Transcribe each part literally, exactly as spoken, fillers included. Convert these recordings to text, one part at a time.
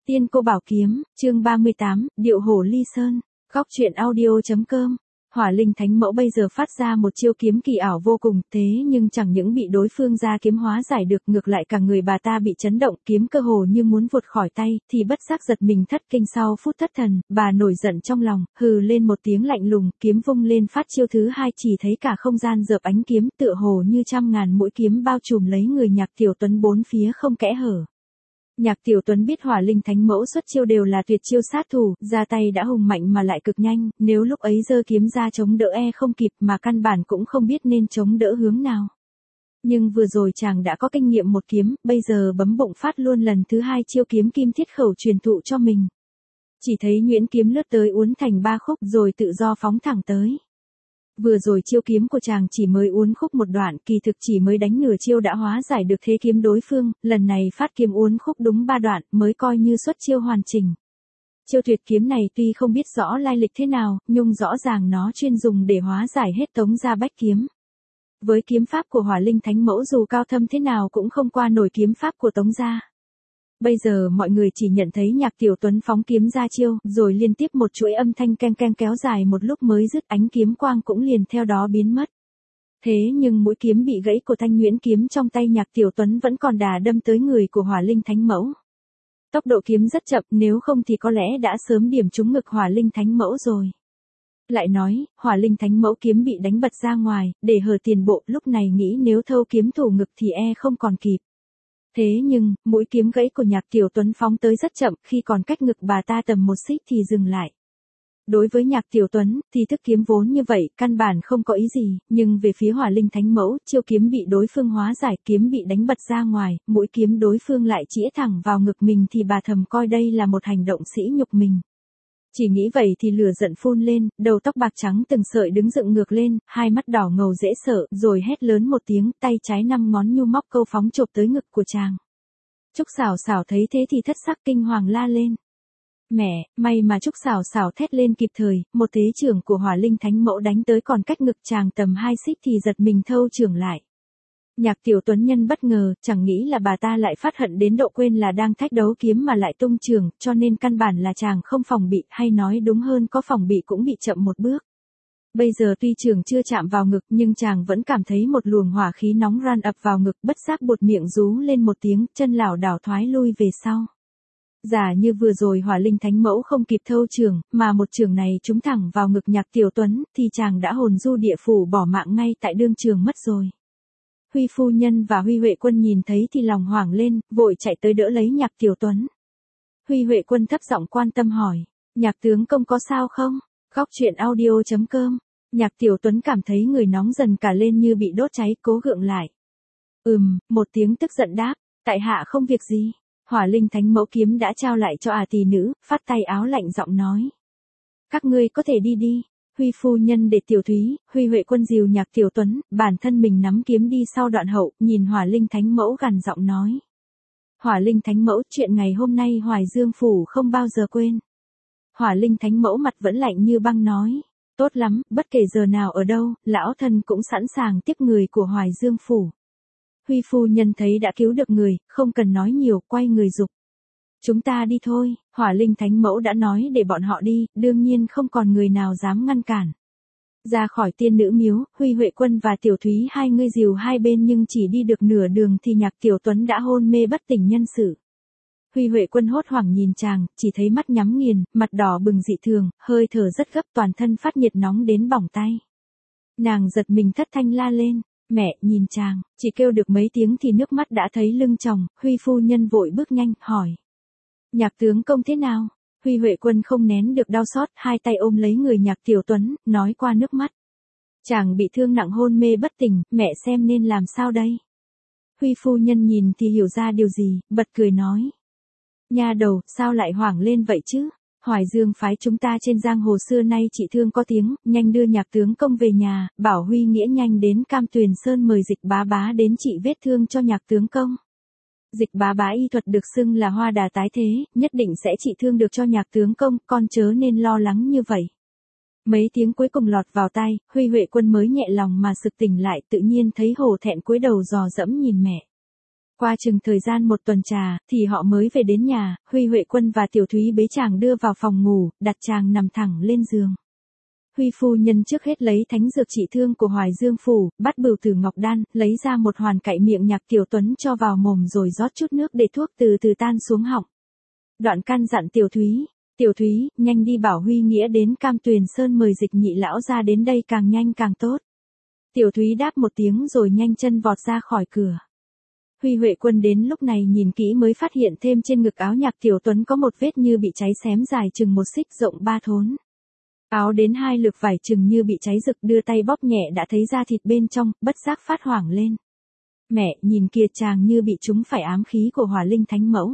Tiên cô bảo kiếm, chương ba mươi tám, điệu hổ ly sơn. Góc truyện audio.com. Hỏa linh thánh mẫu bây giờ phát ra một chiêu kiếm kỳ ảo vô cùng, thế nhưng chẳng những bị đối phương ra kiếm hóa giải được, ngược lại cả người bà ta bị chấn động, kiếm cơ hồ như muốn vụt khỏi tay, thì bất giác giật mình thất kinh. Sau phút thất thần, bà nổi giận trong lòng, hừ lên một tiếng lạnh lùng, kiếm vung lên phát chiêu thứ hai, chỉ thấy cả không gian rợp ánh kiếm, tựa hồ như trăm ngàn mũi kiếm bao trùm lấy người Nhạc Tiểu Tuấn bốn phía không kẽ hở. Nhạc Tiểu Tuấn biết hỏa linh thánh mẫu xuất chiêu đều là tuyệt chiêu sát thủ, ra tay đã hùng mạnh mà lại cực nhanh, nếu lúc ấy giơ kiếm ra chống đỡ e không kịp, mà căn bản cũng không biết nên chống đỡ hướng nào. Nhưng vừa rồi chàng đã có kinh nghiệm một kiếm, bây giờ bấm bụng phát luôn lần thứ hai chiêu kiếm kim thiết khẩu truyền thụ cho mình. Chỉ thấy nhuyễn kiếm lướt tới uốn thành ba khúc rồi tự do phóng thẳng tới. Vừa rồi chiêu kiếm của chàng chỉ mới uốn khúc một đoạn, kỳ thực chỉ mới đánh nửa chiêu đã hóa giải được thế kiếm đối phương, lần này phát kiếm uốn khúc đúng ba đoạn mới coi như xuất chiêu hoàn chỉnh. Chiêu tuyệt kiếm này tuy không biết rõ lai lịch thế nào, nhưng rõ ràng nó chuyên dùng để hóa giải hết Tống Gia bách kiếm. Với kiếm pháp của hỏa linh thánh mẫu dù cao thâm thế nào cũng không qua nổi kiếm pháp của Tống Gia. Bây giờ mọi người chỉ nhận thấy Nhạc Tiểu Tuấn phóng kiếm ra chiêu, rồi liên tiếp một chuỗi âm thanh keng keng kéo dài một lúc mới dứt, ánh kiếm quang cũng liền theo đó biến mất. Thế nhưng mũi kiếm bị gãy của thanh nhuyễn kiếm trong tay Nhạc Tiểu Tuấn vẫn còn đà đâm tới người của hỏa linh thánh mẫu. Tốc độ kiếm rất chậm, nếu không thì có lẽ đã sớm điểm trúng ngực hỏa linh thánh mẫu rồi. Lại nói, hỏa linh thánh mẫu kiếm bị đánh bật ra ngoài, để hở tiền bộ, lúc này nghĩ nếu thâu kiếm thủ ngực thì e không còn kịp. Thế nhưng, mũi kiếm gãy của Nhạc Tiểu Tuấn phóng tới rất chậm, khi còn cách ngực bà ta tầm một xích thì dừng lại. Đối với Nhạc Tiểu Tuấn, thì thức kiếm vốn như vậy, căn bản không có ý gì, nhưng về phía hỏa linh thánh mẫu, chiêu kiếm bị đối phương hóa giải, kiếm bị đánh bật ra ngoài, mũi kiếm đối phương lại chĩa thẳng vào ngực mình thì bà thầm coi đây là một hành động sỉ nhục mình. Chỉ nghĩ vậy thì lửa giận phun lên, đầu tóc bạc trắng từng sợi đứng dựng ngược lên, hai mắt đỏ ngầu dễ sợ, rồi hét lớn một tiếng, tay trái năm ngón nhu móc câu phóng chộp tới ngực của chàng. Trúc Sảo Sảo thấy thế thì thất sắc kinh hoàng la lên. Mẹ, may mà Trúc Sảo Sảo thét lên kịp thời, một thế trưởng của hỏa linh thánh mẫu đánh tới còn cách ngực chàng tầm hai xích thì giật mình thâu trưởng lại. Nhạc Tiểu Tuấn nhân bất ngờ, chẳng nghĩ là bà ta lại phát hận đến độ quên là đang thách đấu kiếm mà lại tung trường, cho nên căn bản là chàng không phòng bị, hay nói đúng hơn có phòng bị cũng bị chậm một bước. Bây giờ tuy trường chưa chạm vào ngực nhưng chàng vẫn cảm thấy một luồng hỏa khí nóng ran ập vào ngực, bất giác buột miệng rú lên một tiếng, chân lảo đảo thoái lui về sau. Giả như vừa rồi hỏa linh thánh mẫu không kịp thâu trường, mà một trường này trúng thẳng vào ngực Nhạc Tiểu Tuấn, thì chàng đã hồn du địa phủ bỏ mạng ngay tại đương trường mất rồi. Huy phu nhân và Huy Huệ Quân nhìn thấy thì lòng hoảng lên, vội chạy tới đỡ lấy Nhạc Tiểu Tuấn. Huy Huệ Quân thấp giọng quan tâm hỏi, Nhạc tướng công có sao không? Góc truyện audio.com. Nhạc Tiểu Tuấn cảm thấy người nóng dần cả lên như bị đốt cháy, cố gượng lại. Ừm, một tiếng tức giận đáp, tại hạ không việc gì. Hỏa linh thánh mẫu kiếm đã trao lại cho à tỷ nữ, phát tay áo lạnh giọng nói. Các ngươi có thể đi đi. Huy phu nhân để Tiểu Thúy, Huy Huệ Quân dìu Nhạc Tiểu Tuấn, bản thân mình nắm kiếm đi sau đoạn hậu, nhìn hỏa linh thánh mẫu gằn giọng nói. Hỏa linh thánh mẫu, chuyện ngày hôm nay Hoài Dương phủ không bao giờ quên. Hỏa linh thánh mẫu mặt vẫn lạnh như băng nói. Tốt lắm, bất kể giờ nào ở đâu, lão thân cũng sẵn sàng tiếp người của Hoài Dương phủ. Huy phu nhân thấy đã cứu được người, không cần nói nhiều, quay người giục. Chúng ta đi thôi, hỏa linh thánh mẫu đã nói để bọn họ đi, đương nhiên không còn người nào dám ngăn cản. Ra khỏi tiên nữ miếu, Huy Huệ Quân và Tiểu Thúy hai người dìu hai bên nhưng chỉ đi được nửa đường thì Nhạc Tiểu Tuấn đã hôn mê bất tỉnh nhân sự. Huy Huệ Quân hốt hoảng nhìn chàng, chỉ thấy mắt nhắm nghiền, mặt đỏ bừng dị thường, hơi thở rất gấp, toàn thân phát nhiệt nóng đến bỏng tay. Nàng giật mình thất thanh la lên. Mẹ, nhìn chàng, chỉ kêu được mấy tiếng thì nước mắt đã thấy lưng chồng, Huy phu nhân vội bước nhanh, hỏi. Nhạc tướng công thế nào? Huy Huệ Quân không nén được đau xót, hai tay ôm lấy người Nhạc Tiểu Tuấn, nói qua nước mắt. Chàng bị thương nặng hôn mê bất tỉnh, mẹ xem nên làm sao đây? Huy phu nhân nhìn thì hiểu ra điều gì, bật cười nói. Nha đầu, sao lại hoảng lên vậy chứ? Hoài Dương phái chúng ta trên giang hồ xưa nay chỉ thương có tiếng, nhanh đưa Nhạc tướng công về nhà, bảo Huy Nghĩa nhanh đến Cam Tuyền Sơn mời Dịch bá bá đến trị vết thương cho Nhạc tướng công. Dịch bá bá y thuật được xưng là hoa đà tái thế, nhất định sẽ trị thương được cho Nhạc tướng công, con chớ nên lo lắng như vậy. Mấy tiếng cuối cùng lọt vào tai, Huy Huệ Quân mới nhẹ lòng mà sực tỉnh lại, tự nhiên thấy hổ thẹn cúi đầu dò dẫm nhìn mẹ. Qua chừng thời gian một tuần trà, thì họ mới về đến nhà, Huy Huệ Quân và Tiểu Thúy bế chàng đưa vào phòng ngủ, đặt chàng nằm thẳng lên giường. Huy phu nhân trước hết lấy thánh dược trị thương của Hoài Dương phủ, bắt bửu tử ngọc đan, lấy ra một hoàn cạy miệng Nhạc Tiểu Tuấn cho vào mồm rồi rót chút nước để thuốc từ từ tan xuống họng. Đoạn căn dặn Tiểu Thúy, Tiểu Thúy, nhanh đi bảo Huy Nghĩa đến Cam Tuyền Sơn mời Dịch nhị lão ra đến đây càng nhanh càng tốt. Tiểu Thúy đáp một tiếng rồi nhanh chân vọt ra khỏi cửa. Huy Huệ Quân đến lúc này nhìn kỹ mới phát hiện thêm trên ngực áo Nhạc Tiểu Tuấn có một vết như bị cháy xém dài chừng một xích rộng ba thốn. Áo đến hai lược vải chừng như bị cháy rực, đưa tay bóp nhẹ đã thấy da thịt bên trong, bất giác phát hoảng lên. Mẹ, nhìn kìa, chàng như bị trúng phải ám khí của Hỏa Linh Thánh Mẫu.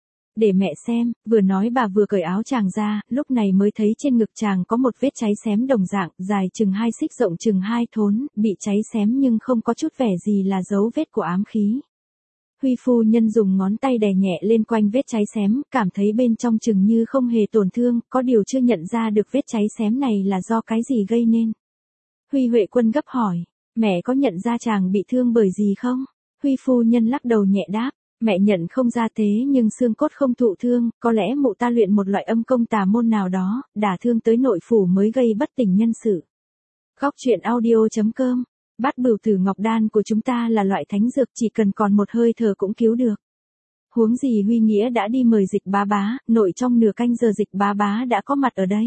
Để mẹ xem, vừa nói bà vừa cởi áo chàng ra, lúc này mới thấy trên ngực chàng có một vết cháy xém đồng dạng, dài chừng hai xích rộng chừng hai thốn, bị cháy xém nhưng không có chút vẻ gì là dấu vết của ám khí. Huy phu nhân dùng ngón tay đè nhẹ lên quanh vết cháy xém, cảm thấy bên trong chừng như không hề tổn thương, có điều chưa nhận ra được vết cháy xém này là do cái gì gây nên. Huy Huệ Quân gấp hỏi, mẹ có nhận ra chàng bị thương bởi gì không? Huy phu nhân lắc đầu nhẹ đáp, mẹ nhận không ra thế nhưng xương cốt không thụ thương, có lẽ mụ ta luyện một loại âm công tà môn nào đó, đả thương tới nội phủ mới gây bất tỉnh nhân sự. Góc truyện audio chấm com. Bát bửu tử ngọc đan của chúng ta là loại thánh dược, chỉ cần còn một hơi thở cũng cứu được. Huống gì Huy Nghĩa đã đi mời Dịch bá bá, nội trong nửa canh giờ Dịch bá bá đã có mặt ở đây.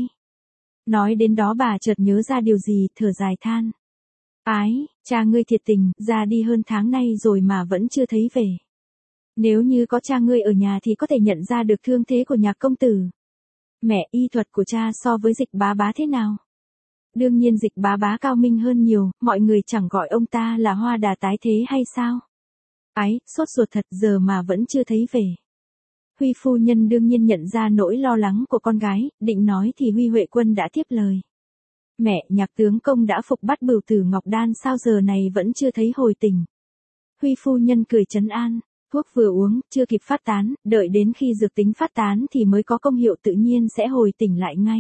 Nói đến đó bà chợt nhớ ra điều gì, thở dài than. Ái, cha ngươi thiệt tình, ra đi hơn tháng nay rồi mà vẫn chưa thấy về. Nếu như có cha ngươi ở nhà thì có thể nhận ra được thương thế của Nhạc công tử. Mẹ, y thuật của cha so với Dịch bá bá thế nào? Đương nhiên Dịch bá bá cao minh hơn nhiều, mọi người chẳng gọi ông ta là hoa đà tái thế hay sao? Ái, sốt ruột thật, giờ mà vẫn chưa thấy về. Huy phu nhân đương nhiên nhận ra nỗi lo lắng của con gái, định nói thì Huy Huệ Quân đã tiếp lời. Mẹ, Nhạc tướng công đã phục bắt bửu tử ngọc đan sao giờ này vẫn chưa thấy hồi tỉnh. Huy phu nhân cười trấn an, thuốc vừa uống, chưa kịp phát tán, đợi đến khi dược tính phát tán thì mới có công hiệu tự nhiên sẽ hồi tỉnh lại ngay.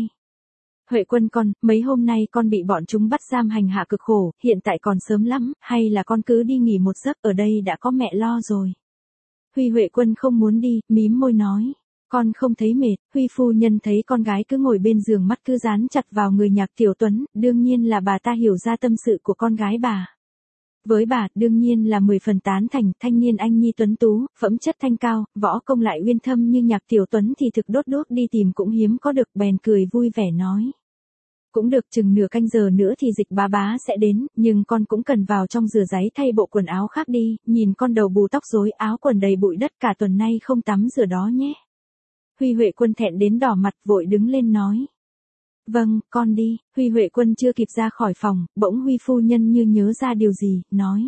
Huệ Quân con, mấy hôm nay con bị bọn chúng bắt giam hành hạ cực khổ, hiện tại còn sớm lắm, hay là con cứ đi nghỉ một giấc, ở đây đã có mẹ lo rồi. Huy Huệ Quân không muốn đi, mím môi nói, con không thấy mệt. Huy phu nhân thấy con gái cứ ngồi bên giường, mắt cứ dán chặt vào người Nhạc Tiểu Tuấn, đương nhiên là bà ta hiểu ra tâm sự của con gái bà. Với bà, đương nhiên là mười phần tán thành, thanh niên anh nhi tuấn tú, phẩm chất thanh cao, võ công lại uyên thâm như Nhạc Tiểu Tuấn thì thực đốt đốt đi tìm cũng hiếm có được, bèn cười vui vẻ nói. Cũng được, chừng nửa canh giờ nữa thì Dịch bá bá sẽ đến, nhưng con cũng cần vào trong rửa ráy thay bộ quần áo khác đi, nhìn con đầu bù tóc rối, áo quần đầy bụi đất, cả tuần nay không tắm rửa đó nhé. Huy Huệ Quân thẹn đến đỏ mặt, vội đứng lên nói. Vâng, con đi. Huy Huệ Quân chưa kịp ra khỏi phòng, bỗng Huy phu nhân như nhớ ra điều gì, nói.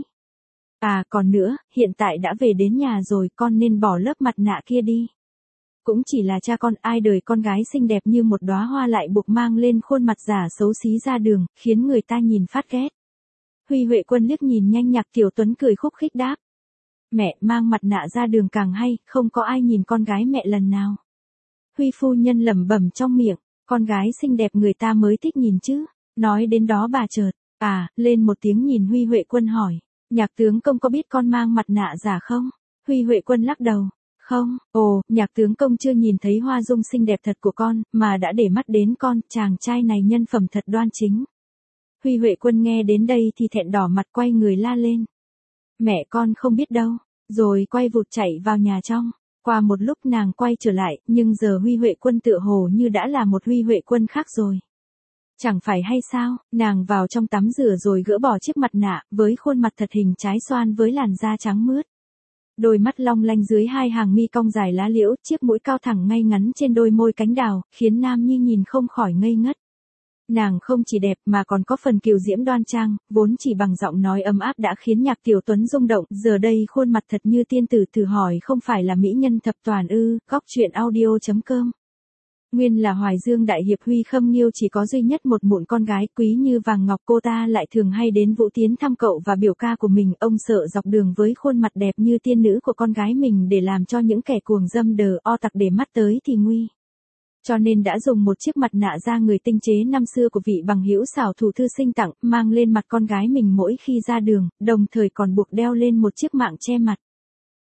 À còn nữa, hiện tại đã về đến nhà rồi, con nên bỏ lớp mặt nạ kia đi. Cũng chỉ là cha con, ai đời con gái xinh đẹp như một đóa hoa lại buộc mang lên khuôn mặt giả xấu xí ra đường, khiến người ta nhìn phát ghét. Huy Huệ Quân liếc nhìn nhanh Nhạc Tiểu Tuấn cười khúc khích đáp. Mẹ, mang mặt nạ ra đường càng hay, không có ai nhìn con gái mẹ lần nào. Huy phu nhân lẩm bẩm trong miệng, con gái xinh đẹp người ta mới thích nhìn chứ. Nói đến đó bà chợt, à, lên một tiếng nhìn Huy Huệ Quân hỏi, Nhạc tướng công có biết con mang mặt nạ giả không? Huy Huệ Quân lắc đầu. Không, ồ, Nhạc tướng công chưa nhìn thấy hoa dung xinh đẹp thật của con, mà đã để mắt đến con, chàng trai này nhân phẩm thật đoan chính. Huy Huệ Quân nghe đến đây thì thẹn đỏ mặt, quay người la lên. Mẹ con không biết đâu, rồi quay vụt chạy vào nhà trong. Qua một lúc nàng quay trở lại, nhưng giờ Huy Huệ Quân tựa hồ như đã là một Huy Huệ Quân khác rồi. Chẳng phải hay sao, nàng vào trong tắm rửa rồi gỡ bỏ chiếc mặt nạ, với khuôn mặt thật hình trái xoan với làn da trắng mướt. Đôi mắt long lanh dưới hai hàng mi cong dài lá liễu, chiếc mũi cao thẳng ngay ngắn trên đôi môi cánh đào, khiến Nam Nhi nhìn không khỏi ngây ngất. Nàng không chỉ đẹp mà còn có phần kiều diễm đoan trang, vốn chỉ bằng giọng nói ấm áp đã khiến Nhạc Tiểu Tuấn rung động, giờ đây khuôn mặt thật như tiên tử, thử hỏi không phải là mỹ nhân thập toàn ư? Góc truyện audio chấm com. Nguyên là Hoài Dương đại hiệp Huy Khâm Nghiêu chỉ có duy nhất một mụn con gái quý như vàng ngọc, cô ta lại thường hay đến Vũ Tiến thăm cậu và biểu ca của mình, ông sợ dọc đường với khuôn mặt đẹp như tiên nữ của con gái mình để làm cho những kẻ cuồng dâm đờ o tặc để mắt tới thì nguy. Cho nên đã dùng một chiếc mặt nạ da người tinh chế năm xưa của vị bằng hữu xảo thủ thư sinh tặng, mang lên mặt con gái mình mỗi khi ra đường, đồng thời còn buộc đeo lên một chiếc mạng che mặt.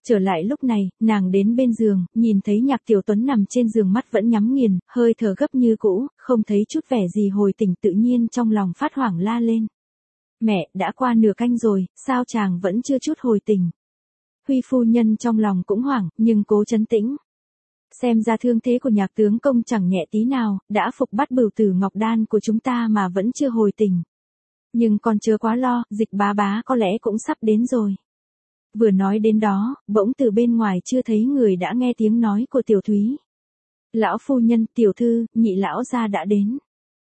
Trở lại lúc này, nàng đến bên giường, nhìn thấy Nhạc Tiểu Tuấn nằm trên giường mắt vẫn nhắm nghiền, hơi thở gấp như cũ, không thấy chút vẻ gì hồi tỉnh, tự nhiên trong lòng phát hoảng la lên. Mẹ, đã qua nửa canh rồi, sao chàng vẫn chưa chút hồi tỉnh? Huy phu nhân trong lòng cũng hoảng, nhưng cố trấn tĩnh. Xem ra thương thế của Nhạc tướng công chẳng nhẹ tí nào, đã phục bắt Bửu Tử Ngọc Đan của chúng ta mà vẫn chưa hồi tỉnh. Nhưng còn chưa quá lo, Dịch bá bá có lẽ cũng sắp đến rồi. Vừa nói đến đó, bỗng từ bên ngoài chưa thấy người đã nghe tiếng nói của Tiểu Thúy. Lão phu nhân, tiểu thư, nhị lão gia đã đến.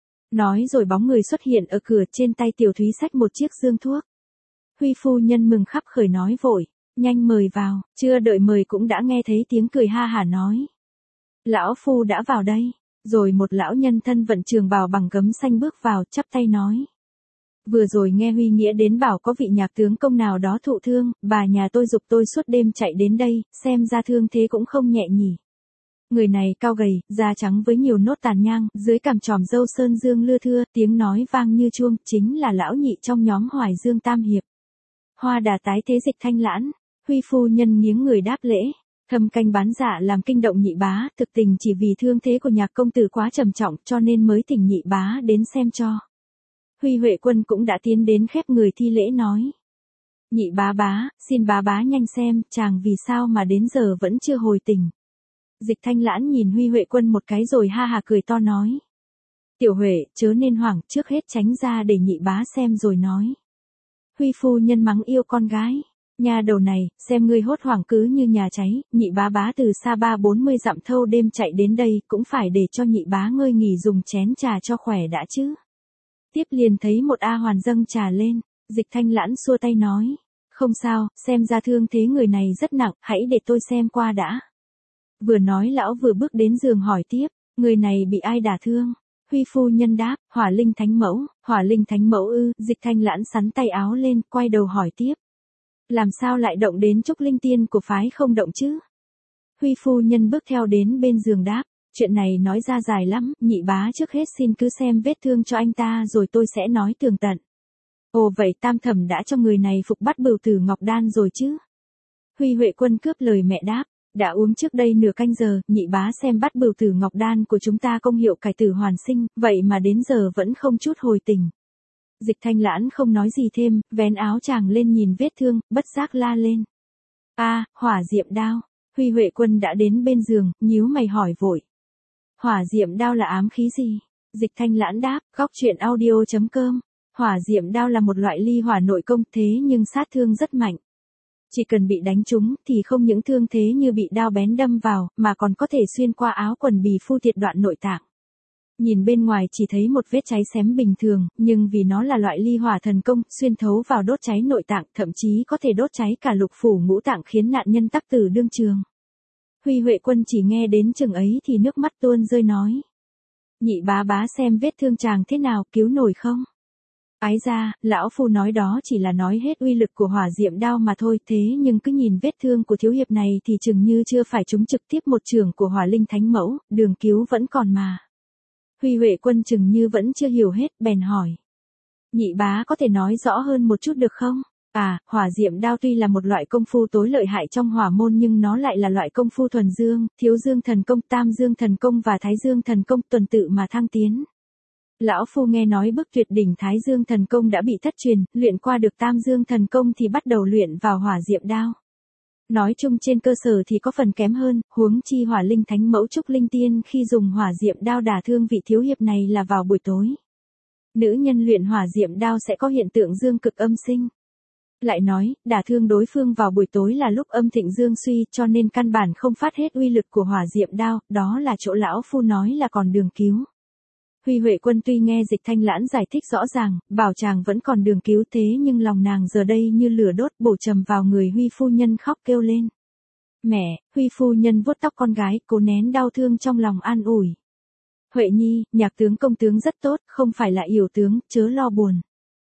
Nói rồi bóng người xuất hiện ở cửa, trên tay Tiểu Thúy xách một chiếc dương thuốc. Huy phu nhân mừng khắp khởi nói vội, nhanh mời vào, chưa đợi mời cũng đã nghe thấy tiếng cười ha hả nói. Lão phu đã vào đây, rồi một lão nhân thân vận trường bào bằng gấm xanh bước vào, chắp tay nói. Vừa rồi nghe Huy Nghĩa đến bảo có vị Nhạc tướng công nào đó thụ thương, bà nhà tôi giục tôi suốt đêm chạy đến đây, xem ra thương thế cũng không nhẹ nhỉ. Người này cao gầy, da trắng với nhiều nốt tàn nhang, dưới cằm tròm râu sơn dương lưa thưa, tiếng nói vang như chuông, chính là lão nhị trong nhóm Hoài Dương Tam Hiệp. Hoa đà tái thế Dịch Thanh Lãn. Huy phu nhân nghiếng người đáp lễ. Thâm canh bán dạ làm kinh động nhị bá, thực tình chỉ vì thương thế của Nhạc công tử quá trầm trọng cho nên mới thỉnh nhị bá đến xem cho. Huy Huệ Quân cũng đã tiến đến khép người thi lễ nói. Nhị bá bá, xin bá bá nhanh xem, chàng vì sao mà đến giờ vẫn chưa hồi tỉnh. Dịch Thanh Lãn nhìn Huy Huệ Quân một cái rồi ha hà cười to nói. Tiểu Huệ, chớ nên hoảng, trước hết tránh ra để nhị bá xem rồi nói. Huy phu nhân mắng yêu con gái. Nhà đầu này, xem ngươi hốt hoảng cứ như nhà cháy, nhị bá bá từ xa ba bốn mươi dặm thâu đêm chạy đến đây, cũng phải để cho nhị bá ngơi nghỉ dùng chén trà cho khỏe đã chứ. Tiếp liền thấy một A Hoàn dâng trà lên, Dịch Thanh Lãn xua tay nói. Không sao, xem ra thương thế người này rất nặng, hãy để tôi xem qua đã. Vừa nói lão vừa bước đến giường hỏi tiếp, người này bị ai đả thương? Huy phu nhân đáp, Hỏa Linh Thánh Mẫu. Hỏa Linh Thánh Mẫu ư? Dịch Thanh Lãn sắn tay áo lên, quay đầu hỏi tiếp. Làm sao lại động đến Trúc Linh Tiên của phái không động chứ? Huy phu nhân bước theo đến bên giường đáp, chuyện này nói ra dài lắm, nhị bá trước hết xin cứ xem vết thương cho anh ta rồi tôi sẽ nói tường tận. Ồ vậy Tam Thẩm đã cho người này phục bắt Bửu Tử Ngọc Đan rồi chứ? Huy Huệ Quân cướp lời mẹ đáp, đã uống trước đây nửa canh giờ, nhị bá xem bắt Bửu Tử Ngọc Đan của chúng ta công hiệu cải tử hoàn sinh, vậy mà đến giờ vẫn không chút hồi tỉnh. Dịch Thanh Lãn không nói gì thêm, vén áo chàng lên nhìn vết thương, bất giác la lên. A, hỏa diệm đao. Huy Huệ Quân đã đến bên giường, nhíu mày hỏi vội. Hỏa diệm đao là ám khí gì? Dịch Thanh Lãn đáp, góc truyện audio chấm com. Hỏa diệm đao là một loại ly hỏa nội công thế nhưng sát thương rất mạnh. Chỉ cần bị đánh trúng thì không những thương thế như bị đao bén đâm vào, mà còn có thể xuyên qua áo quần bì phu thiệt đoạn nội tạng. Nhìn bên ngoài chỉ thấy một vết cháy xém bình thường, nhưng vì nó là loại ly hỏa thần công, xuyên thấu vào đốt cháy nội tạng, thậm chí có thể đốt cháy cả lục phủ ngũ tạng khiến nạn nhân tắc tử đương trường. Huy Huệ Quân chỉ nghe đến chừng ấy thì nước mắt tuôn rơi nói. Nhị bá bá xem vết thương chàng thế nào, cứu nổi không? Ái ra, lão phu nói đó chỉ là nói hết uy lực của hỏa diệm đao mà thôi, thế nhưng cứ nhìn vết thương của thiếu hiệp này thì chừng như chưa phải trúng trực tiếp một chưởng của Hỏa Linh Thánh Mẫu, đường cứu vẫn còn mà. Huy Huệ Quân chừng như vẫn chưa hiểu hết, bèn hỏi. Nhị bá có thể nói rõ hơn một chút được không? À, hỏa diệm đao tuy là một loại công phu tối lợi hại trong hỏa môn nhưng nó lại là loại công phu thuần dương, thiếu dương thần công, tam dương thần công và thái dương thần công tuần tự mà thăng tiến. Lão phu nghe nói bức tuyệt đỉnh thái dương thần công đã bị thất truyền, luyện qua được tam dương thần công thì bắt đầu luyện vào hỏa diệm đao. Nói chung trên cơ sở thì có phần kém hơn, huống chi Hỏa Linh Thánh Mẫu Trúc Linh Tiên khi dùng hỏa diệm đao đả thương vị thiếu hiệp này là vào buổi tối. Nữ nhân luyện hỏa diệm đao sẽ có hiện tượng dương cực âm sinh. Lại nói, đả thương đối phương vào buổi tối là lúc âm thịnh dương suy, cho nên căn bản không phát hết uy lực của hỏa diệm đao, đó là chỗ lão phu nói là còn đường cứu. Huy Huệ Quân tuy nghe Dịch Thanh Lãn giải thích rõ ràng, bảo chàng vẫn còn đường cứu thế nhưng lòng nàng giờ đây như lửa đốt bổ trầm vào người Huy phu nhân khóc kêu lên. Mẹ, Huy phu nhân vuốt tóc con gái, cố nén đau thương trong lòng an ủi. Huệ nhi, Nhạc tướng công tướng rất tốt, không phải là yểu tướng, chớ lo buồn.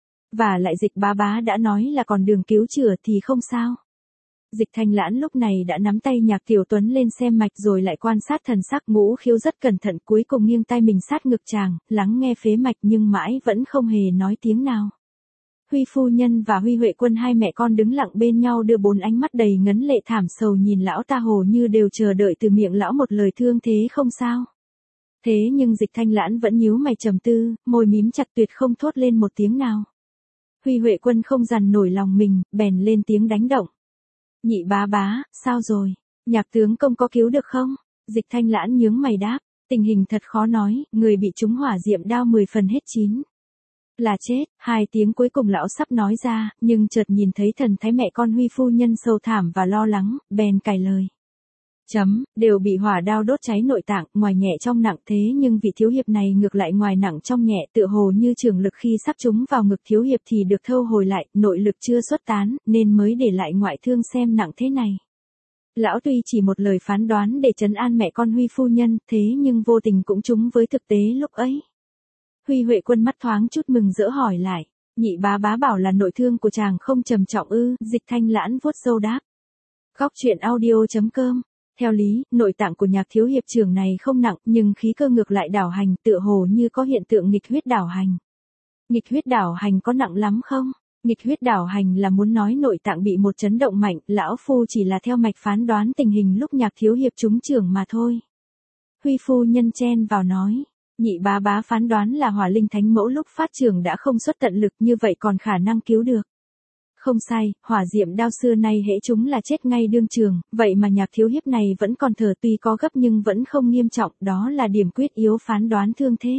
Và lại Dịch bá bá đã nói là còn đường cứu chữa thì không sao. Dịch Thanh Lãn lúc này đã nắm tay Nhạc Tiểu Tuấn lên xem mạch rồi lại quan sát thần sắc Ngũ Khiếu rất cẩn thận, cuối cùng nghiêng tay mình sát ngực chàng, lắng nghe phế mạch nhưng mãi vẫn không hề nói tiếng nào. Huy phu nhân và Huy Huệ Quân hai mẹ con đứng lặng bên nhau đưa bốn ánh mắt đầy ngấn lệ thảm sầu nhìn lão ta hồ như đều chờ đợi từ miệng lão một lời thương thế không sao. Thế nhưng Dịch Thanh Lãn vẫn nhíu mày trầm tư, môi mím chặt tuyệt không thốt lên một tiếng nào. Huy Huệ Quân không dằn nổi lòng mình, bèn lên tiếng đánh động. Nhị bá bá, sao rồi? Nhạc tướng công có cứu được không? Dịch Thanh Lãn nhướng mày đáp, tình hình thật khó nói, người bị trúng hỏa diệm đao mười phần hết chín. Là chết, hai tiếng cuối cùng lão sắp nói ra, nhưng chợt nhìn thấy thần thái mẹ con Huy phu nhân sâu thảm và lo lắng, bèn cài lời. Chấm, đều bị hỏa đao đốt cháy nội tạng, ngoài nhẹ trong nặng thế nhưng vị thiếu hiệp này ngược lại ngoài nặng trong nhẹ tựa hồ như trường lực khi sắp trúng vào ngực thiếu hiệp thì được thâu hồi lại, nội lực chưa xuất tán, nên mới để lại ngoại thương xem nặng thế này. Lão tuy chỉ một lời phán đoán để trấn an mẹ con Huy phu nhân, thế nhưng vô tình cũng trúng với thực tế lúc ấy. Huy Huệ Quân mắt thoáng chút mừng rỡ hỏi lại, nhị bá bá bảo là nội thương của chàng không trầm trọng ư? Dịch Thanh Lãn vuốt râu đáp. Góc truyện audio chấm com. Theo lý, nội tạng của nhạc thiếu hiệp trưởng này không nặng, nhưng khí cơ ngược lại đảo hành, tựa hồ như có hiện tượng nghịch huyết đảo hành. Nghịch huyết đảo hành có nặng lắm không? Nghịch huyết đảo hành là muốn nói nội tạng bị một chấn động mạnh, lão phu chỉ là theo mạch phán đoán tình hình lúc nhạc thiếu hiệp trúng trưởng mà thôi. Huy phu nhân chen vào nói, nhị bá bá phán đoán là hỏa linh thánh mẫu lúc phát trưởng đã không xuất tận lực như vậy còn khả năng cứu được. Không sai, hỏa diệm đao xưa nay hễ chúng là chết ngay đương trường, vậy mà nhạc thiếu hiệp này vẫn còn thở tuy có gấp nhưng vẫn không nghiêm trọng, đó là điểm quyết yếu phán đoán thương thế.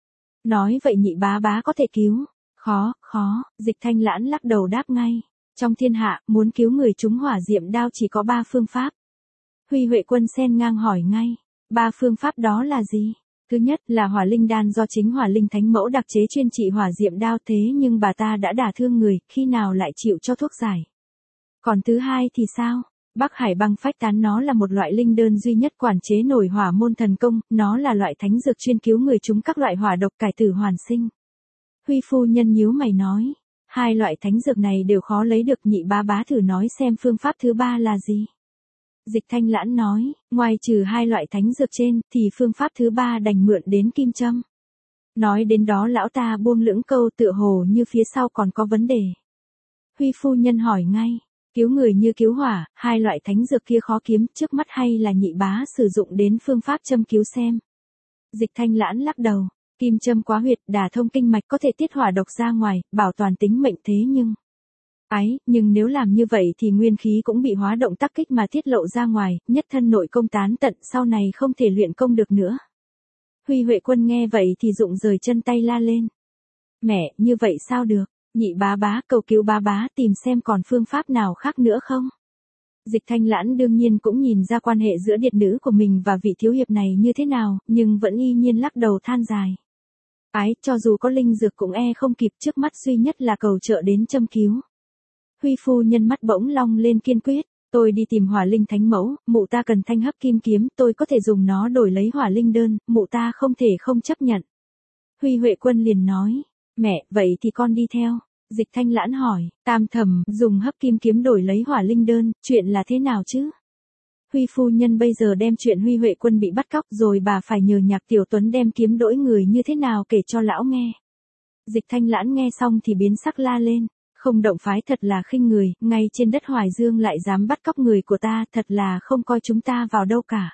Nói vậy nhị bá bá có thể cứu. Khó, khó, Dịch Thanh Lãn lắc đầu đáp ngay. Trong thiên hạ, muốn cứu người trúng hỏa diệm đao chỉ có ba phương pháp. Huy Huệ Quân xen ngang hỏi ngay, ba phương pháp đó là gì? Thứ nhất là hỏa linh đan do chính hỏa linh thánh mẫu đặc chế chuyên trị hỏa diệm đao thế nhưng bà ta đã đả thương người, khi nào lại chịu cho thuốc giải. Còn thứ hai thì sao? Bắc Hải băng phách tán nó là một loại linh đơn duy nhất quản chế nổi hỏa môn thần công, nó là loại thánh dược chuyên cứu người trúng các loại hỏa độc cải tử hoàn sinh. Huy phu nhân nhíu mày nói, hai loại thánh dược này đều khó lấy được, nhị bá bá thử nói xem phương pháp thứ ba là gì. Dịch Thanh Lãn nói, ngoài trừ hai loại thánh dược trên, thì phương pháp thứ ba đành mượn đến kim châm. Nói đến đó lão ta buông lưỡng câu tựa hồ như phía sau còn có vấn đề. Huy phu nhân hỏi ngay, cứu người như cứu hỏa, hai loại thánh dược kia khó kiếm, trước mắt hay là nhị bá sử dụng đến phương pháp châm cứu xem. Dịch Thanh Lãn lắc đầu, kim châm quá huyệt, đả thông kinh mạch có thể tiết hỏa độc ra ngoài, bảo toàn tính mệnh thế nhưng... Ái, nhưng nếu làm như vậy thì nguyên khí cũng bị hóa động tắc kích mà tiết lộ ra ngoài, nhất thân nội công tán tận, sau này không thể luyện công được nữa. Huy Huệ Quân nghe vậy thì rụng rời chân tay la lên. Mẹ, như vậy sao được? Nhị bá bá, cầu cứu bá bá tìm xem còn phương pháp nào khác nữa không? Dịch Thanh Lãn đương nhiên cũng nhìn ra quan hệ giữa điệt nữ của mình và vị thiếu hiệp này như thế nào, nhưng vẫn y nhiên lắc đầu than dài. Ái, cho dù có linh dược cũng e không kịp, trước mắt duy nhất là cầu trợ đến châm cứu. Huy phu nhân mắt bỗng long lên kiên quyết, tôi đi tìm hỏa linh thánh mẫu, mụ ta cần thanh hấp kim kiếm, tôi có thể dùng nó đổi lấy hỏa linh đơn, mụ ta không thể không chấp nhận. Huy Huệ Quân liền nói, mẹ, vậy thì con đi theo. Dịch Thanh Lãn hỏi, tam thầm, dùng hấp kim kiếm đổi lấy hỏa linh đơn, chuyện là thế nào chứ? Huy phu nhân bây giờ đem chuyện Huy Huệ Quân bị bắt cóc rồi bà phải nhờ Nhạc Tiểu Tuấn đem kiếm đổi người như thế nào kể cho lão nghe. Dịch Thanh Lãn nghe xong thì biến sắc la lên, không động phái thật là khinh người, ngay trên đất Hoài Dương lại dám bắt cóc người của ta, thật là không coi chúng ta vào đâu cả.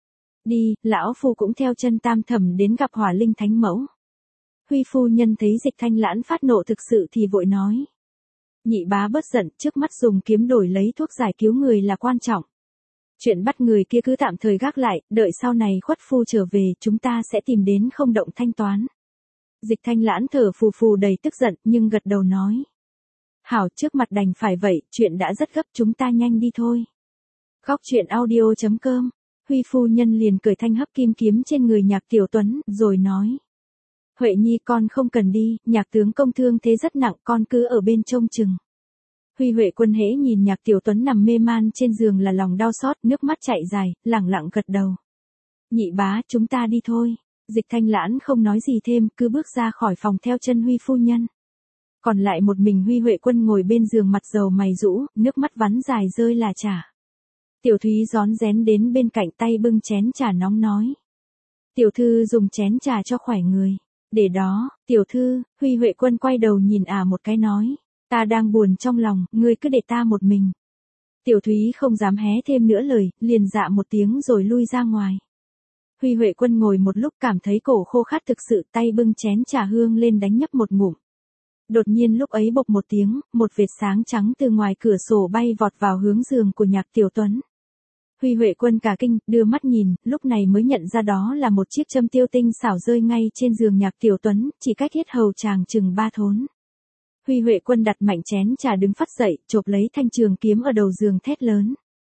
Đi, lão phu cũng theo chân tam thẩm đến gặp hỏa linh thánh mẫu. Huy phu nhân thấy Dịch Thanh Lãn phát nộ thực sự thì vội nói. Nhị bá bớt giận, trước mắt dùng kiếm đổi lấy thuốc giải cứu người là quan trọng. Chuyện bắt người kia cứ tạm thời gác lại, đợi sau này khuất phu trở về chúng ta sẽ tìm đến không động thanh toán. Dịch Thanh Lãn thở phù phù đầy tức giận nhưng gật đầu nói. Hảo, trước mặt đành phải vậy, chuyện đã rất gấp, chúng ta nhanh đi thôi. Góc truyện audio chấm com. Huy phu nhân liền cởi thanh hấp kim kiếm trên người Nhạc Tiểu Tuấn, rồi nói. Huệ Nhi con không cần đi, Nhạc tướng công thương thế rất nặng, con cứ ở bên trông chừng. Huy Huệ Quân hễ nhìn Nhạc Tiểu Tuấn nằm mê man trên giường là lòng đau xót, nước mắt chảy dài, lẳng lặng gật đầu. Nhị bá, chúng ta đi thôi. Dịch Thanh Lãn không nói gì thêm, cứ bước ra khỏi phòng theo chân Huy phu nhân. Còn lại một mình Huy Huệ Quân ngồi bên giường mặt dầu mày rũ, nước mắt vắn dài rơi là chả. Tiểu Thúy rón rén đến bên cạnh tay bưng chén trà nóng nói. Tiểu thư dùng chén trà cho khỏe người. Để đó, tiểu thư, Huy Huệ Quân quay đầu nhìn ả à một cái nói. Ta đang buồn trong lòng, ngươi cứ để ta một mình. Tiểu Thúy không dám hé thêm nữa lời, liền dạ một tiếng rồi lui ra ngoài. Huy Huệ Quân ngồi một lúc cảm thấy cổ khô khát thực sự, tay bưng chén trà hương lên đánh nhấp một ngụm. Đột nhiên lúc ấy bộc một tiếng, một vệt sáng trắng từ ngoài cửa sổ bay vọt vào hướng giường của Nhạc Tiểu Tuấn. Huy Huệ Quân cả kinh, đưa mắt nhìn, lúc này mới nhận ra đó là một chiếc châm tiêu tinh xảo rơi ngay trên giường Nhạc Tiểu Tuấn, chỉ cách hết hầu chàng chừng ba thốn. Huy Huệ Quân đặt mạnh chén trà đứng phắt dậy, chộp lấy thanh trường kiếm ở đầu giường thét lớn.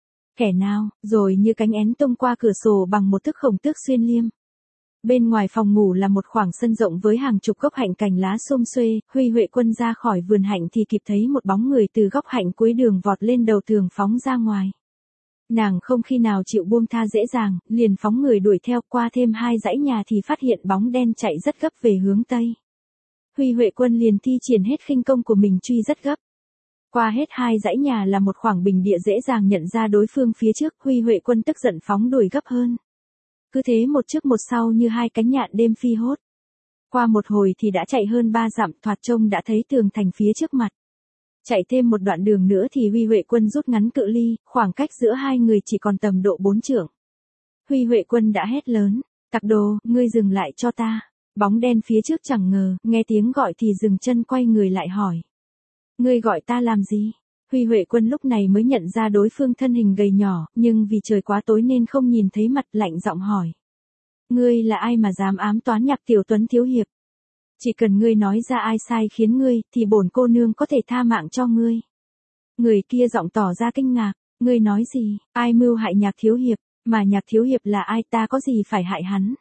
Kẻ nào, rồi như cánh én tung qua cửa sổ bằng một thức khổng tước xuyên liêm. Bên ngoài phòng ngủ là một khoảng sân rộng với hàng chục gốc hạnh cành lá xum xuê, Huy Huệ Quân ra khỏi vườn hạnh thì kịp thấy một bóng người từ góc hạnh cuối đường vọt lên đầu tường phóng ra ngoài. Nàng không khi nào chịu buông tha dễ dàng, liền phóng người đuổi theo, qua thêm hai dãy nhà thì phát hiện bóng đen chạy rất gấp về hướng tây. Huy Huệ Quân liền thi triển hết khinh công của mình truy rất gấp. Qua hết hai dãy nhà là một khoảng bình địa dễ dàng nhận ra đối phương phía trước, Huy Huệ Quân tức giận phóng đuổi gấp hơn. Cứ thế một trước một sau như hai cánh nhạn đêm phi hốt. Qua một hồi thì đã chạy hơn ba dặm, thoạt trông đã thấy tường thành phía trước mặt. Chạy thêm một đoạn đường nữa thì Huy Huệ Quân rút ngắn cự ly, khoảng cách giữa hai người chỉ còn tầm độ bốn trượng. Huy Huệ Quân đã hét lớn, tặc đồ, ngươi dừng lại cho ta. Bóng đen phía trước chẳng ngờ, nghe tiếng gọi thì dừng chân quay người lại hỏi. Ngươi gọi ta làm gì? Huy Huệ Quân lúc này mới nhận ra đối phương thân hình gầy nhỏ, nhưng vì trời quá tối nên không nhìn thấy mặt, lạnh giọng hỏi. Ngươi là ai mà dám ám toán Nhạc Tiểu Tuấn thiếu hiệp? Chỉ cần ngươi nói ra ai sai khiến ngươi, thì bổn cô nương có thể tha mạng cho ngươi. Người kia giọng tỏ ra kinh ngạc, ngươi nói gì, ai mưu hại Nhạc thiếu hiệp, mà Nhạc thiếu hiệp là ai, ta có gì phải hại hắn?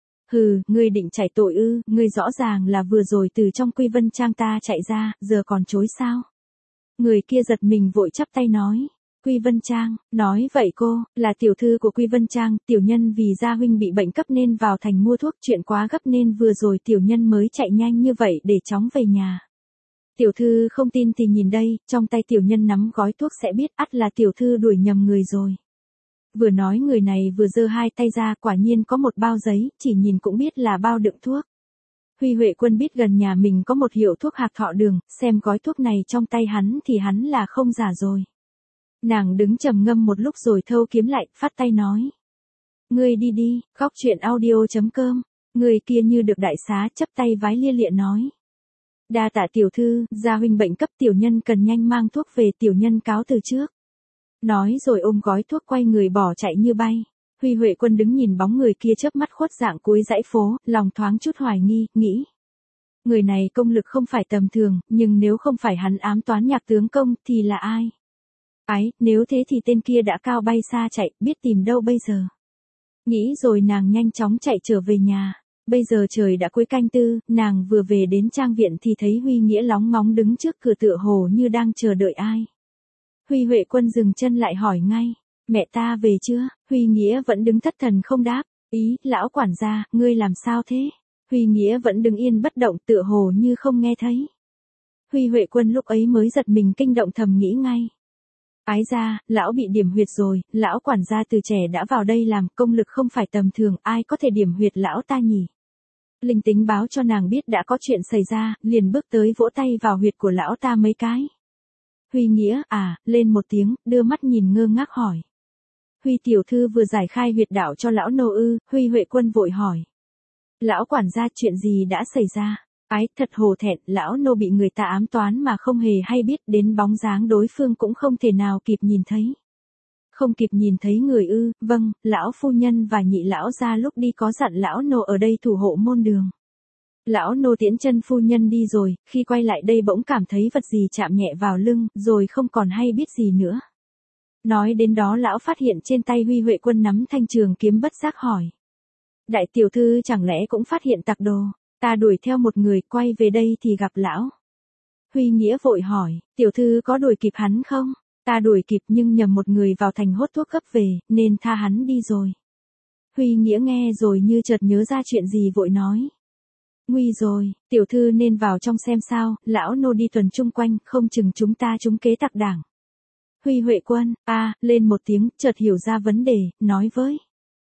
Hừ, ngươi định chạy tội ư, ngươi rõ ràng là vừa rồi từ trong Quy Vân Trang ta chạy ra, giờ còn chối sao? Người kia giật mình vội chắp tay nói. Quy Vân Trang, nói vậy cô, là tiểu thư của Quy Vân Trang, tiểu nhân vì gia huynh bị bệnh cấp nên vào thành mua thuốc, chuyện quá gấp nên vừa rồi tiểu nhân mới chạy nhanh như vậy để chóng về nhà. Tiểu thư không tin thì nhìn đây, trong tay tiểu nhân nắm gói thuốc sẽ biết ắt là tiểu thư đuổi nhầm người rồi. Vừa nói người này vừa giơ hai tay ra, quả nhiên có một bao giấy, chỉ nhìn cũng biết là bao đựng thuốc. Huy Huệ Quân biết gần nhà mình có một hiệu thuốc hạc thọ đường, xem gói thuốc này trong tay hắn thì hắn là không giả rồi. Nàng đứng trầm ngâm một lúc rồi thâu kiếm lại, phát tay nói. Ngươi đi đi, khóc chuyện audio chấm com. Người kia như được đại xá, chắp tay vái lia lịa nói. Đa tạ tiểu thư, gia huynh bệnh cấp, tiểu nhân cần nhanh mang thuốc về, tiểu nhân cáo từ trước. Nói rồi ôm gói thuốc quay người bỏ chạy như bay. Huy Huệ Quân đứng nhìn bóng người kia chớp mắt khuất dạng cuối dãy phố, lòng thoáng chút hoài nghi, nghĩ. Người này công lực không phải tầm thường, nhưng nếu không phải hắn ám toán Nhạc tướng công thì là ai? Ái, nếu thế thì tên kia đã cao bay xa chạy, biết tìm đâu bây giờ. Nghĩ rồi nàng nhanh chóng chạy trở về nhà. Bây giờ trời đã cuối canh tư, nàng vừa về đến trang viện thì thấy Huy Nghĩa lóng ngóng đứng trước cửa tựa hồ như đang chờ đợi ai. Huy Huệ Quân dừng chân lại hỏi ngay, mẹ ta về chưa? Huy Nghĩa vẫn đứng thất thần không đáp, ý, lão quản gia, ngươi làm sao thế? Huy Nghĩa vẫn đứng yên bất động tựa hồ như không nghe thấy. Huy Huệ Quân lúc ấy mới giật mình kinh động thầm nghĩ ngay. Ái ra, lão bị điểm huyệt rồi, lão quản gia từ trẻ đã vào đây làm, công lực không phải tầm thường, ai có thể điểm huyệt lão ta nhỉ? Linh tính báo cho nàng biết đã có chuyện xảy ra, liền bước tới vỗ tay vào huyệt của lão ta mấy cái. Huy Nghĩa, à, lên một tiếng, đưa mắt nhìn ngơ ngác hỏi. Huy tiểu thư vừa giải khai huyệt đạo cho lão nô ư? Huy Huệ Quân vội hỏi. Lão quản gia, chuyện gì đã xảy ra? Ái, thật hổ thẹn, lão nô bị người ta ám toán mà không hề hay biết, đến bóng dáng đối phương cũng không thể nào kịp nhìn thấy. Không kịp nhìn thấy người ư? Vâng, lão phu nhân và nhị lão gia lúc đi có dặn lão nô ở đây thủ hộ môn đường. Lão nô tiễn chân phu nhân đi rồi, khi quay lại đây bỗng cảm thấy vật gì chạm nhẹ vào lưng, rồi không còn hay biết gì nữa. Nói đến đó lão phát hiện trên tay Huy Huệ Quân nắm thanh trường kiếm, bất giác hỏi. Đại tiểu thư chẳng lẽ cũng phát hiện tặc đồ? Ta đuổi theo một người, quay về đây thì gặp lão. Huy Nghĩa vội hỏi, tiểu thư có đuổi kịp hắn không? Ta đuổi kịp nhưng nhầm một người vào thành hốt thuốc gấp về, nên tha hắn đi rồi. Huy Nghĩa nghe rồi như chợt nhớ ra chuyện gì vội nói. Nguy rồi, tiểu thư nên vào trong xem sao, lão nô đi tuần chung quanh, không chừng chúng ta trúng kế tặc đảng. Huy Huệ Quân, a, lên một tiếng, chợt hiểu ra vấn đề, nói với.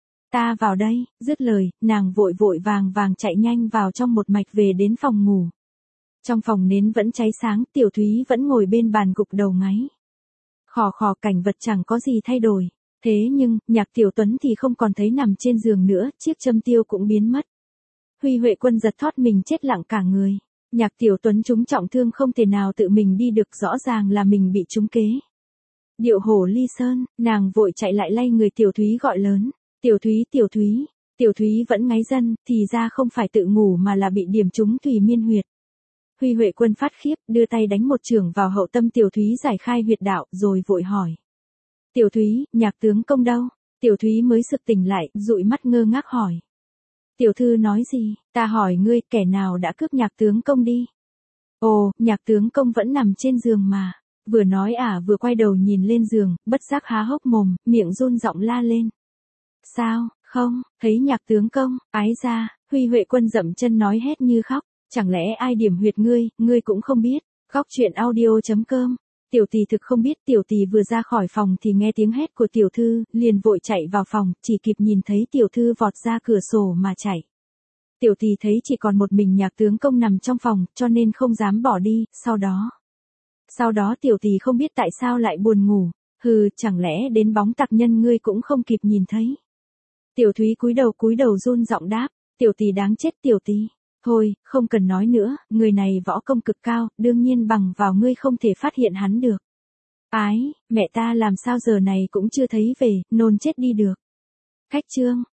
Ta vào đây, dứt lời, nàng vội vội vàng vàng chạy nhanh vào trong một mạch về đến phòng ngủ. Trong phòng nến vẫn cháy sáng, Tiểu Thúy vẫn ngồi bên bàn gục đầu ngáy. Khò khò, cảnh vật chẳng có gì thay đổi. Thế nhưng, Nhạc Tiểu Tuấn thì không còn thấy nằm trên giường nữa, chiếc châm tiêu cũng biến mất. Huy Huệ Quân giật thót mình chết lặng cả người. Nhạc Tiểu Tuấn trúng trọng thương không thể nào tự mình đi được, rõ ràng là mình bị trúng kế. Điệu hổ ly sơn, nàng vội chạy lại lay người Tiểu Thúy gọi lớn. Tiểu Thúy, Tiểu Thúy, Tiểu Thúy vẫn ngáy rân, thì ra không phải tự ngủ mà là bị điểm trúng Thùy Miên huyệt. Huy Huệ Quân phát khiếp, đưa tay đánh một chưởng vào hậu tâm Tiểu Thúy giải khai huyệt đạo, rồi vội hỏi. Tiểu Thúy, Nhạc tướng công đâu? Tiểu Thúy mới sực tỉnh lại, dụi mắt ngơ ngác hỏi. Tiểu thư nói gì? Ta hỏi ngươi, kẻ nào đã cướp Nhạc tướng công đi? Ồ, Nhạc tướng công vẫn nằm trên giường mà. Vừa nói ả vừa quay đầu nhìn lên giường, bất giác há hốc mồm, miệng run giọng la lên. Sao, không, thấy Nhạc tướng công, ái ra, Huy Huệ Quân dậm chân nói hét như khóc. Chẳng lẽ ai điểm huyệt ngươi, ngươi cũng không biết. Góc truyện audio chấm com. Tiểu tỷ thực không biết, tiểu tỷ vừa ra khỏi phòng thì nghe tiếng hét của tiểu thư, liền vội chạy vào phòng, chỉ kịp nhìn thấy tiểu thư vọt ra cửa sổ mà chạy. Tiểu tỷ thấy chỉ còn một mình Nhạc tướng công nằm trong phòng, cho nên không dám bỏ đi, sau đó. Sau đó tiểu tỷ không biết tại sao lại buồn ngủ, hừ, chẳng lẽ đến bóng tặc nhân ngươi cũng không kịp nhìn thấy. Tiểu Thúy cúi đầu cúi đầu run giọng đáp, tiểu tỷ đáng chết tiểu tỷ. Thôi, không cần nói nữa, người này võ công cực cao, đương nhiên bằng vào ngươi không thể phát hiện hắn được. Ái, mẹ ta làm sao giờ này cũng chưa thấy về, nôn chết đi được. Khách chương.